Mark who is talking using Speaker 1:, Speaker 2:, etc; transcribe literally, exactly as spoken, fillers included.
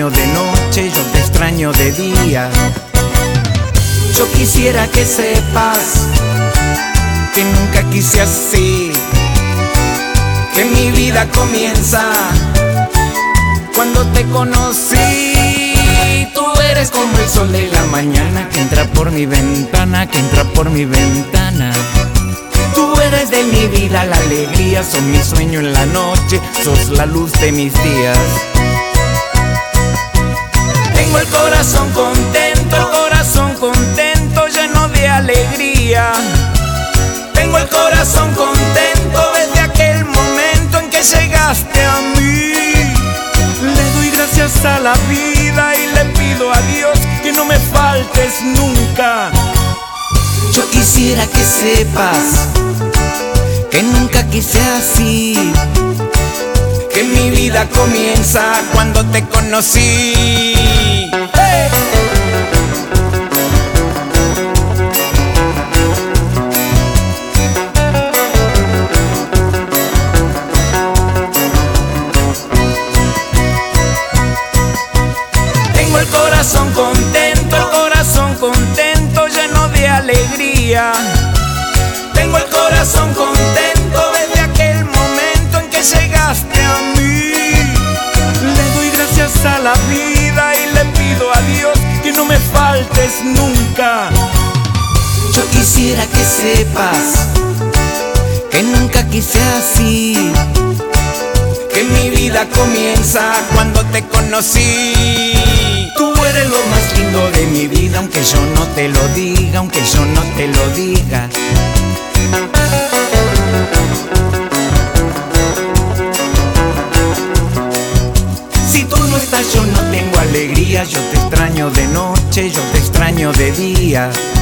Speaker 1: extraño de noche, yo te extraño de día. Yo quisiera que sepas que nunca quise así, que mi vida comienza cuando te conocí. Tú eres como el sol de la mañana que entra por mi ventana, que entra por mi ventana. Tú eres de mi vida la alegría, sos mi sueño en la noche, sos la luz de mis días. Tengo el corazón contento, el corazón contento, lleno de alegría. Tengo el corazón contento desde aquel momento en que llegaste a mí. Le doy gracias a la vida y le pido a Dios que no me faltes nunca. Yo quisiera que sepas que nunca quise así, que mi vida comienza cuando te conocí. ¡Hey! Tengo el corazón contento, el corazón contento, lleno de alegría. Tengo el corazón contento desde aquel momento en que llegaste a mí. Le doy gracias a la vida y le pido a Dios que no me faltes nunca. Yo quisiera que sepas que nunca quise así, que mi vida comienza cuando te conocí. Tú eres lo más lindo de mi vida, aunque yo no te lo diga, aunque yo no te lo diga. Si tú no estás yo no tengo alegría, yo te extraño de noche, yo te extraño de día.